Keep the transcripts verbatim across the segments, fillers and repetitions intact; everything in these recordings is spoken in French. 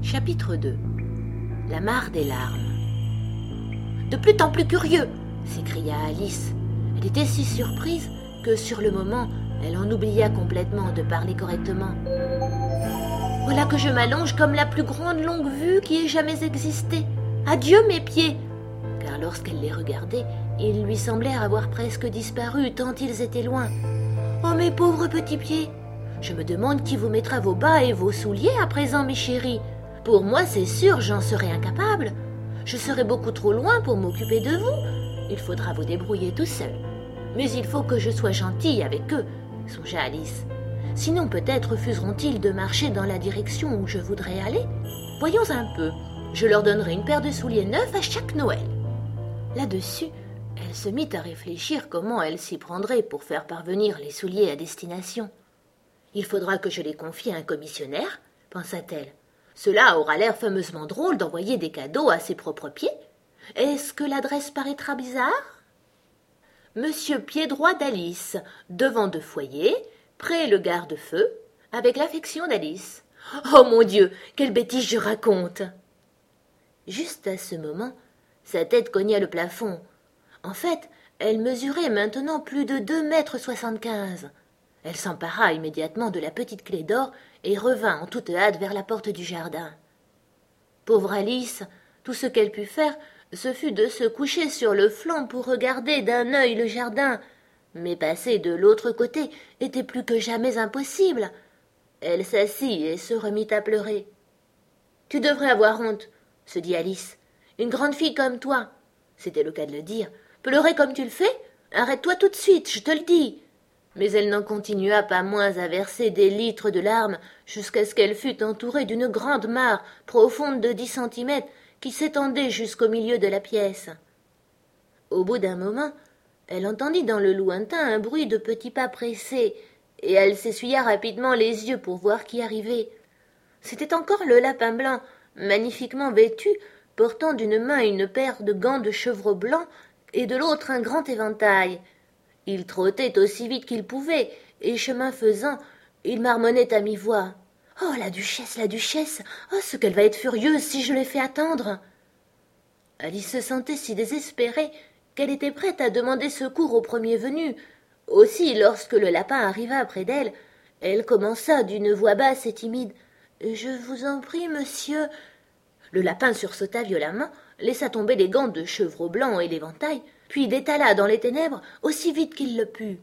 Chapitre deux. La mare des larmes. « De plus en plus curieux !» s'écria Alice. Elle était si surprise que, sur le moment, elle en oublia complètement de parler correctement. « Voilà que je m'allonge comme la plus grande longue vue qui ait jamais existé. Adieu mes pieds !» Car lorsqu'elle les regardait, ils lui semblèrent avoir presque disparu tant ils étaient loin. « Oh mes pauvres petits pieds ! Je me demande qui vous mettra vos bas et vos souliers à présent, mes chéris. Pour moi, c'est sûr, j'en serai incapable. Je serai beaucoup trop loin pour m'occuper de vous. Il faudra vous débrouiller tout seul. Mais il faut que je sois gentille avec eux, songea Alice. Sinon, peut-être refuseront-ils de marcher dans la direction où je voudrais aller. Voyons un peu. Je leur donnerai une paire de souliers neufs à chaque Noël. » Là-dessus, elle se mit à réfléchir comment elle s'y prendrait pour faire parvenir les souliers à destination. « Il faudra que je les confie à un commissionnaire, » pensa-t-elle. « Cela aura l'air fameusement drôle d'envoyer des cadeaux à ses propres pieds. Est-ce que l'adresse paraîtra bizarre ? Monsieur Piedroit d'Alice, devant de foyer, près le garde-feu, avec l'affection d'Alice. Oh mon Dieu, quelle bêtise je raconte !» Juste à ce moment, sa tête cogna le plafond. En fait, elle mesurait maintenant plus de deux mètres soixante-quinze. Elle s'empara immédiatement de la petite clé d'or et revint en toute hâte vers la porte du jardin. Pauvre Alice, tout ce qu'elle put faire, ce fut de se coucher sur le flanc pour regarder d'un œil le jardin, mais passer de l'autre côté était plus que jamais impossible. Elle s'assit et se remit à pleurer. « Tu devrais avoir honte, » se dit Alice. « Une grande fille comme toi, c'était le cas de le dire, pleurer comme tu le fais ? Arrête-toi tout de suite, je te le dis. » Mais elle n'en continua pas moins à verser des litres de larmes jusqu'à ce qu'elle fût entourée d'une grande mare profonde de dix centimètres qui s'étendait jusqu'au milieu de la pièce. Au bout d'un moment, elle entendit dans le lointain un bruit de petits pas pressés, et elle s'essuya rapidement les yeux pour voir qui arrivait. C'était encore le lapin blanc, magnifiquement vêtu, portant d'une main une paire de gants de chevreau blanc et de l'autre un grand éventail. Il trottait aussi vite qu'il pouvait, et chemin faisant, il marmonnait à mi-voix. « Oh, la duchesse, la duchesse! Oh, ce qu'elle va être furieuse si je l'ai fait attendre !» Alice se sentait si désespérée qu'elle était prête à demander secours au premier venu. Aussi, lorsque le lapin arriva près d'elle, elle commença d'une voix basse et timide. « Je vous en prie, monsieur. » Le lapin sursauta violemment, laissa tomber les gants de chevreau blanc et l'éventail, puis détala dans les ténèbres aussi vite qu'il le put.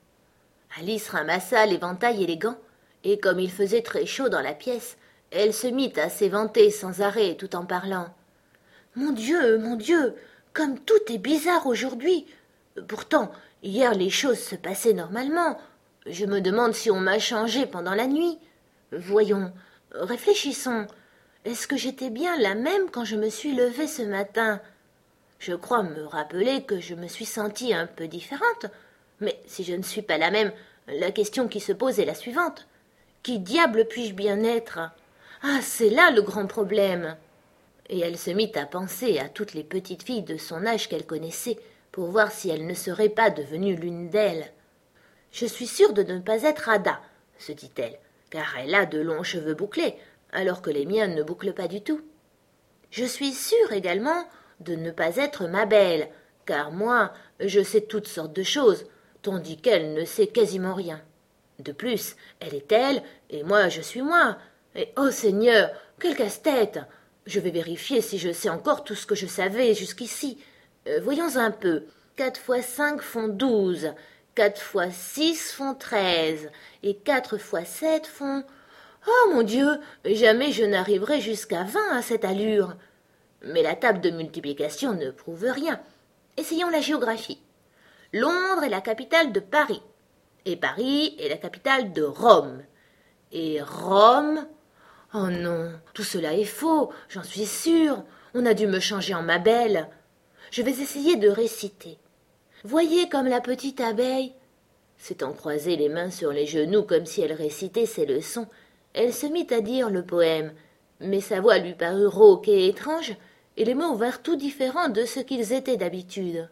Alice ramassa l'éventail et les gants, et comme il faisait très chaud dans la pièce, elle se mit à s'éventer sans arrêt tout en parlant. « Mon Dieu, mon Dieu, comme tout est bizarre aujourd'hui. Pourtant, hier les choses se passaient normalement. Je me demande si on m'a changé pendant la nuit. Voyons, réfléchissons. Est-ce que j'étais bien la même quand je me suis levée ce matin ? Je crois me rappeler que je me suis sentie un peu différente. Mais si je ne suis pas la même, la question qui se pose est la suivante. Qui diable puis-je bien être ? Ah, c'est là le grand problème !» Et elle se mit à penser à toutes les petites filles de son âge qu'elle connaissait pour voir si elle ne serait pas devenue l'une d'elles. « Je suis sûre de ne pas être Ada, » se dit-elle, car elle a de longs cheveux bouclés, alors que les miens ne bouclent pas du tout. « Je suis sûre également de ne pas être ma belle, car moi, je sais toutes sortes de choses, tandis qu'elle ne sait quasiment rien. De plus, elle est elle, et moi je suis moi. Et oh Seigneur, quel casse-tête! Je vais vérifier si je sais encore tout ce que je savais jusqu'ici. Euh, voyons un peu. Quatre fois cinq font douze, quatre fois six font treize, et quatre fois sept font... Oh mon Dieu, jamais je n'arriverai jusqu'à vingt à cette allure. Mais la table de multiplication ne prouve rien. Essayons la géographie. Londres est la capitale de Paris, et Paris est la capitale de Rome. Et Rome... Oh non, tout cela est faux, j'en suis sûre. On a dû me changer en ma belle. Je vais essayer de réciter. Voyez comme la petite abeille... S'étant croisé les mains sur les genoux comme si elle récitait ses leçons, elle se mit à dire le poème, mais sa voix lui parut rauque et étrange, et les mots vinrent tout différents de ce qu'ils étaient d'habitude.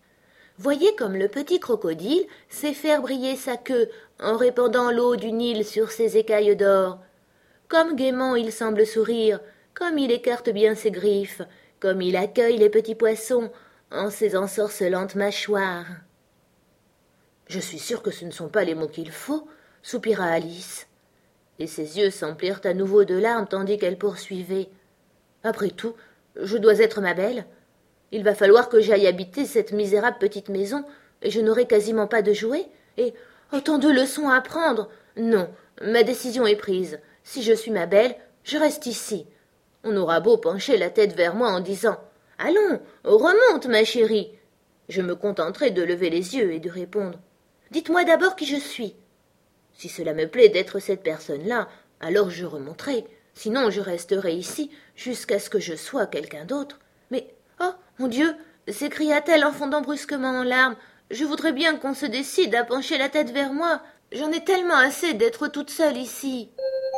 Voyez comme le petit crocodile sait faire briller sa queue en répandant l'eau du Nil sur ses écailles d'or. Comme gaiement il semble sourire, Comme il écarte bien ses griffes, comme il accueille les petits poissons en ses ensorcelantes mâchoires. »« Je suis sûre que ce ne sont pas les mots qu'il faut, » soupira Alice. Et ses yeux s'emplirent à nouveau de larmes tandis qu'elle poursuivait. « Après tout, je dois être ma belle. Il va falloir que j'aille habiter cette misérable petite maison, et je n'aurai quasiment pas de jouets, et autant de leçons à apprendre. Non, ma décision est prise. Si je suis ma belle, je reste ici. On aura beau pencher la tête vers moi en disant « Allons, remonte, ma chérie !» Je me contenterai de lever les yeux et de répondre « Dites-moi d'abord qui je suis. » Si cela me plaît d'être cette personne-là, alors je remonterai. Sinon, je resterai ici jusqu'à ce que je sois quelqu'un d'autre. Mais, oh, mon Dieu !» s'écria-t-elle en fondant brusquement en larmes. « Je voudrais bien qu'on se décide à pencher la tête vers moi. J'en ai tellement assez d'être toute seule ici. »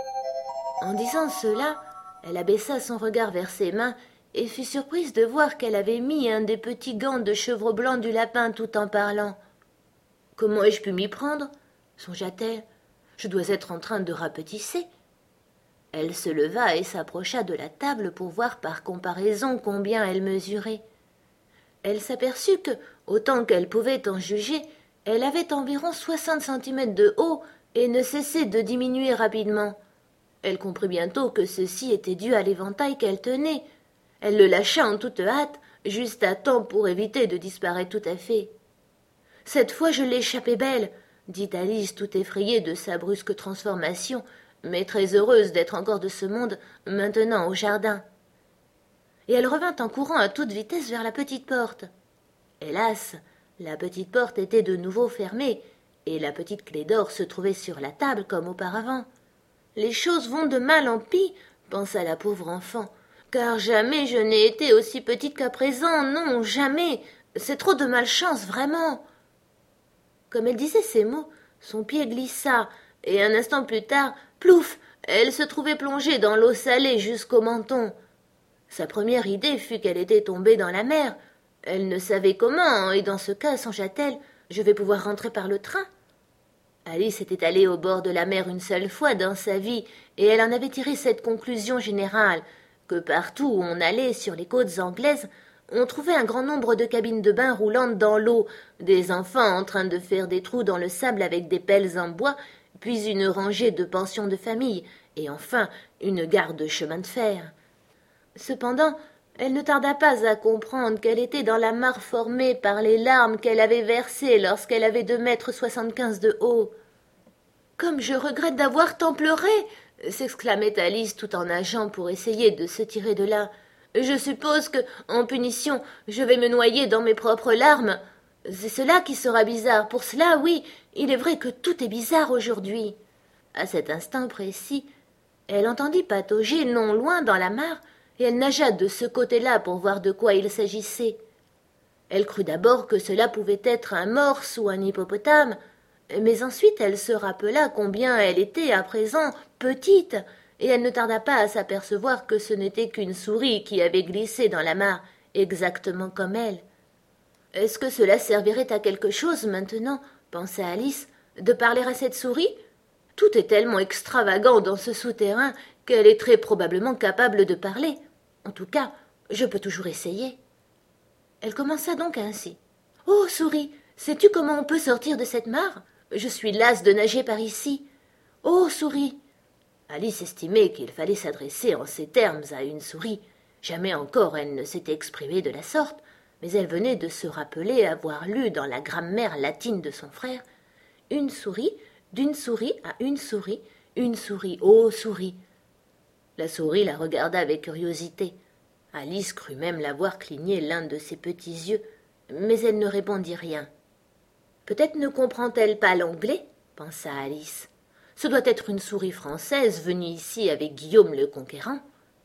En disant cela, elle abaissa son regard vers ses mains et fut surprise de voir qu'elle avait mis un des petits gants de chevreau blanc du lapin tout en parlant. « Comment ai-je pu m'y prendre ?» songea-t-elle. « Je dois être en train de rapetisser. » Elle se leva et s'approcha de la table pour voir par comparaison combien elle mesurait. Elle s'aperçut que, autant qu'elle pouvait en juger, elle avait environ soixante centimètres de haut et ne cessait de diminuer rapidement. Elle comprit bientôt que ceci était dû à l'éventail qu'elle tenait. Elle le lâcha en toute hâte, juste à temps pour éviter de disparaître tout à fait. « Cette fois je l'ai échappé belle !» dit Alice tout effrayée de sa brusque transformation, mais très heureuse d'être encore de ce monde, maintenant au jardin. Et elle revint en courant à toute vitesse vers la petite porte. Hélas, la petite porte était de nouveau fermée, et la petite clé d'or se trouvait sur la table comme auparavant. « Les choses vont de mal en pis, » pensa la pauvre enfant, « car jamais je n'ai été aussi petite qu'à présent, non, jamais, c'est trop de malchance, vraiment. » Comme elle disait ces mots, son pied glissa, et un instant plus tard, plouf, elle se trouvait plongée dans l'eau salée jusqu'au menton. Sa première idée fut qu'elle était tombée dans la mer. Elle ne savait comment, et dans ce cas, songea-t-elle, je vais pouvoir rentrer par le train. Alice était allée au bord de la mer une seule fois dans sa vie, et elle en avait tiré cette conclusion générale, que partout où on allait sur les côtes anglaises, on trouvait un grand nombre de cabines de bain roulantes dans l'eau, des enfants en train de faire des trous dans le sable avec des pelles en bois, puis une rangée de pensions de famille, et enfin une gare de chemin de fer. Cependant, elle ne tarda pas à comprendre qu'elle était dans la mare formée par les larmes qu'elle avait versées lorsqu'elle avait deux mètres soixante-quinze de haut. « Comme je regrette d'avoir tant pleuré !» s'exclamait Alice tout en nageant pour essayer de se tirer de là. « Je suppose que, en punition, je vais me noyer dans mes propres larmes. C'est cela qui sera bizarre. Pour cela, oui, il est vrai que tout est bizarre aujourd'hui. » À cet instant précis, elle entendit patauger non loin dans la mare, et elle nagea de ce côté-là pour voir de quoi il s'agissait. Elle crut d'abord que cela pouvait être un morse ou un hippopotame, mais ensuite elle se rappela combien elle était à présent petite, et elle ne tarda pas à s'apercevoir que ce n'était qu'une souris qui avait glissé dans la mare, exactement comme elle. « Est-ce que cela servirait à quelque chose maintenant, pensa Alice, de parler à cette souris ? Tout est tellement extravagant dans ce souterrain qu'elle est très probablement capable de parler. En tout cas, je peux toujours essayer. » Elle commença donc ainsi. « Oh, souris, sais-tu comment on peut sortir de cette mare ? Je suis lasse de nager par ici. Oh, souris !» Alice estimait qu'il fallait s'adresser en ces termes à une souris. Jamais encore elle ne s'était exprimée de la sorte, mais elle venait de se rappeler avoir lu dans la grammaire latine de son frère « Une souris, d'une souris à une souris, une souris, ô souris !» La souris la regarda avec curiosité. Alice crut même la voir cligner l'un de ses petits yeux, mais elle ne répondit rien. « Peut-être ne comprend-elle pas l'anglais ?» pensa Alice. « Ce doit être une souris française venue ici avec Guillaume le Conquérant. »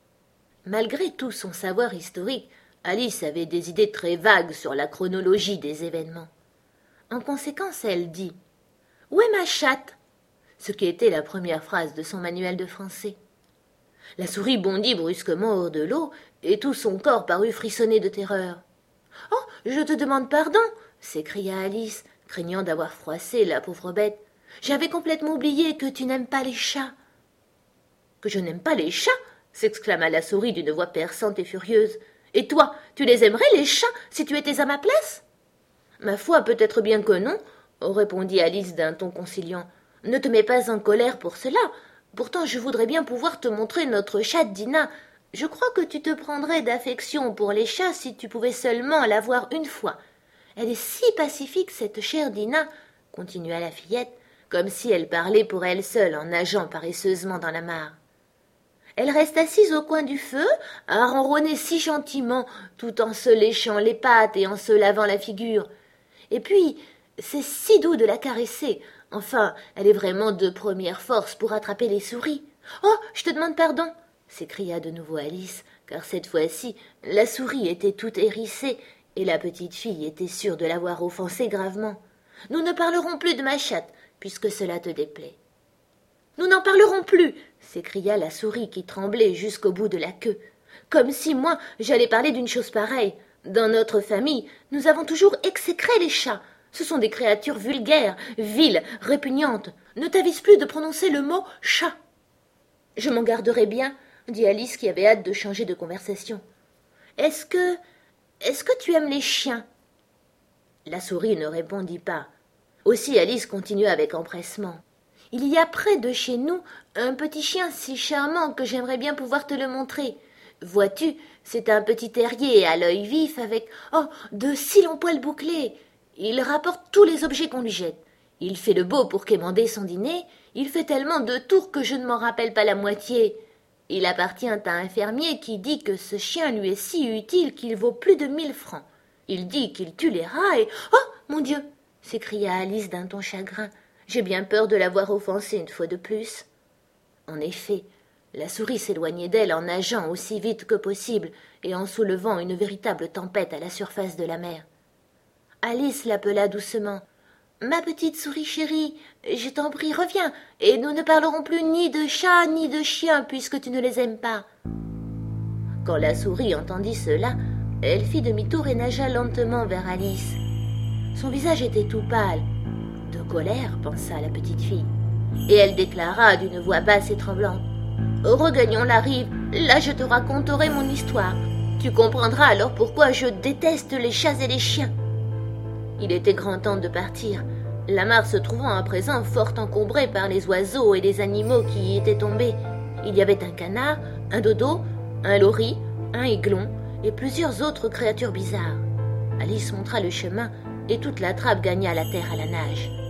Malgré tout son savoir historique, Alice avait des idées très vagues sur la chronologie des événements. En conséquence, elle dit « Où est ma chatte ?» ce qui était la première phrase de son manuel de français. La souris bondit brusquement hors de l'eau, et tout son corps parut frissonner de terreur. « Oh, je te demande pardon !» s'écria Alice, craignant d'avoir froissé la pauvre bête. « J'avais complètement oublié que tu n'aimes pas les chats. »« Que je n'aime pas les chats ?» s'exclama la souris d'une voix perçante et furieuse. « Et toi, tu les aimerais, les chats, si tu étais à ma place ?»« Ma foi, peut-être bien que non, » répondit Alice d'un ton conciliant. « Ne te mets pas en colère pour cela. Pourtant, je voudrais bien pouvoir te montrer notre chatte Dinah. Je crois que tu te prendrais d'affection pour les chats si tu pouvais seulement la voir une fois. Elle est si pacifique, cette chère Dinah, » continua la fillette, comme si elle parlait pour elle seule en nageant paresseusement dans la mare. Elle reste assise au coin du feu, à ronronner si gentiment, tout en se léchant les pattes et en se lavant la figure. Et puis, c'est si doux de la caresser. Enfin, elle est vraiment de première force pour attraper les souris. « Oh, je te demande pardon !» s'écria de nouveau Alice, car cette fois-ci, la souris était toute hérissée, et la petite fille était sûre de l'avoir offensée gravement. « Nous ne parlerons plus de ma chatte, puisque cela te déplaît. »« Nous n'en parlerons plus !» s'écria la souris qui tremblait jusqu'au bout de la queue. « Comme si moi, j'allais parler d'une chose pareille. Dans notre famille, nous avons toujours exécré les chats. Ce sont des créatures vulgaires, viles, répugnantes. Ne t'avise plus de prononcer le mot « chat !»« Je m'en garderai bien, » dit Alice qui avait hâte de changer de conversation. « Est-ce que... est-ce que tu aimes les chiens ?» La souris ne répondit pas. Aussi Alice continua avec empressement. « Il y a près de chez nous un petit chien si charmant que j'aimerais bien pouvoir te le montrer. Vois-tu, c'est un petit terrier à l'œil vif avec, oh, de si longs poils bouclés. Il rapporte tous les objets qu'on lui jette. Il fait le beau pour quémander son dîner. Il fait tellement de tours que je ne m'en rappelle pas la moitié. Il appartient à un fermier qui dit que ce chien lui est si utile qu'il vaut plus de mille francs. Il dit qu'il tue les rats et... Oh, mon Dieu !» s'écria Alice d'un ton chagrin. « J'ai bien peur de l'avoir offensée une fois de plus. » En effet, la souris s'éloignait d'elle en nageant aussi vite que possible et en soulevant une véritable tempête à la surface de la mer. Alice l'appela doucement. « Ma petite souris chérie, je t'en prie, reviens, et nous ne parlerons plus ni de chats ni de chiens puisque tu ne les aimes pas. » Quand la souris entendit cela, elle fit demi-tour et nagea lentement vers Alice. Son visage était tout pâle. De colère, pensa la petite fille, et elle déclara d'une voix basse et tremblante. « Regagnons la rive, là je te raconterai mon histoire. Tu comprendras alors pourquoi je déteste les chats et les chiens. » Il était grand temps de partir, la mare se trouvant à présent fort encombrée par les oiseaux et les animaux qui y étaient tombés. Il y avait un canard, un dodo, un lori, un aiglon et plusieurs autres créatures bizarres. Alice montra le chemin et toute la trappe gagna la terre à la nage.